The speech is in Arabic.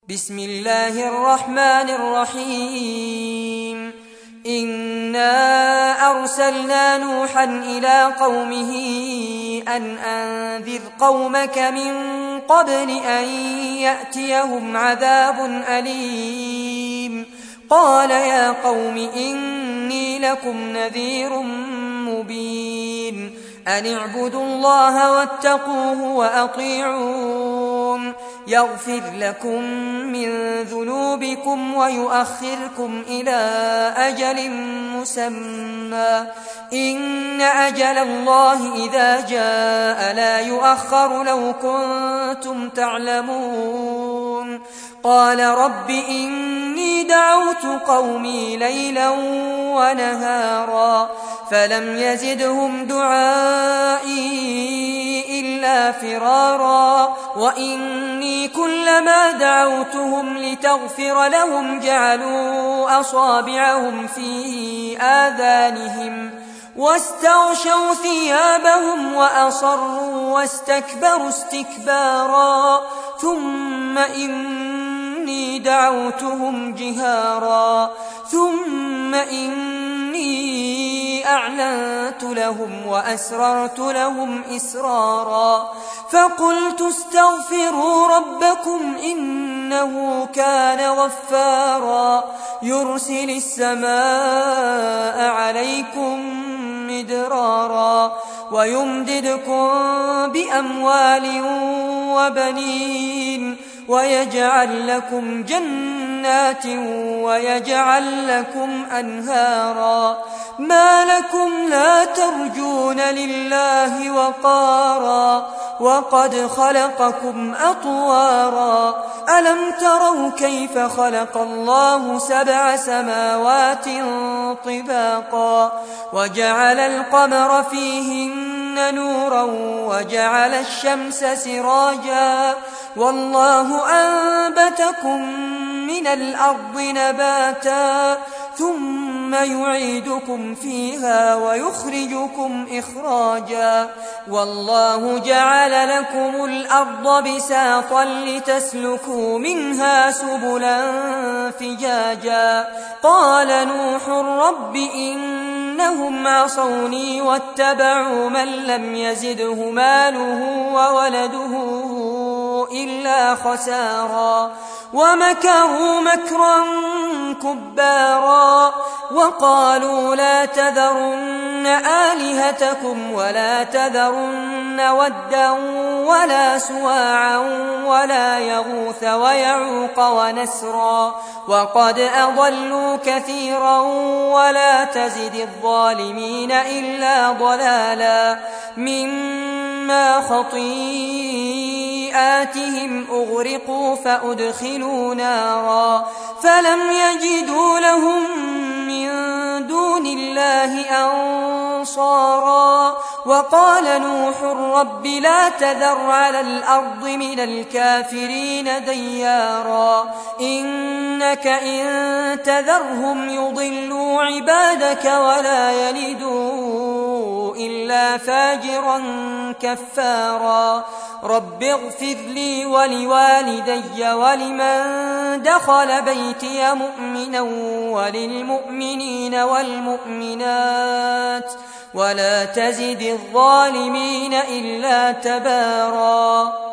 بسم الله الرحمن الرحيم إنا أرسلنا نوحا إلى قومه أن أنذر قومك من قبل أن يأتيهم عذاب أليم قال يا قوم إني لكم نذير مبين أن اعبدوا الله واتقوه وأطيعون يغفر لكم من ذنوبكم ويؤخركم إلى أجل مسمى إن أجل الله إذا جاء لا يؤخر لو كنتم تعلمون قال رب إني دعوت قومي ليلا ونهارا فلم يزدهم دعائي إلا فرارا وإني كلما دعوتهم لتغفر لهم جعلوا أصابعهم في آذانهم واستغشوا ثيابهم وأصروا واستكبروا استكبارا ثم إني دعوتهم جهارا ثم إني أعلنت لهم وأسررت لهم إسرارا فقلت استغفروا ربكم إنه كان غفارا يرسل السماء عليكم مدرارا ويمددكم بأموال وبنين ويجعل لكم جنات ويجعل لكم أنهارا ما لكم لا ترجون لله وقارا وقد خلقكم أطوارا ألم تروا كيف خلق الله 7 سماوات طباقا وجعل القمر فيهن نورا وجعل الشمس سراجا والله أنبتكم من الأرض نباتا ثم يعيدكم فيها ويخرجكم إخراجا والله جعل لكم الأرض بساطا لتسلكوا منها سبلا فجاجا قال نوح رب إنهم عصوني واتبعوا من لم يزده ماله وولده إلا خسارا ومكروا مكرا كبارا وقالوا لا تذرن آلهتكم ولا تذرن ودا ولا سواعا ولا يغوث ويعوق ونسرا وقد أضلوا كثيرا ولا تزد الظالمين إلا ضلالا مما خطيئاتهم أغرقوا فأدخلوا نارا فلم يجدوا لهم من دون الله أنصارا وقال نوح رب لا تذر على الأرض من الكافرين ديارا إنك إن تذرهم يضلوا عبادك ولا يلدوا إلا فاجرا كفارا رب اغفر لي ولوالدي ولمن دخل بيتي مؤمنا وللمؤمنين والمؤمنات ولا تزد الظالمين إلا تبارا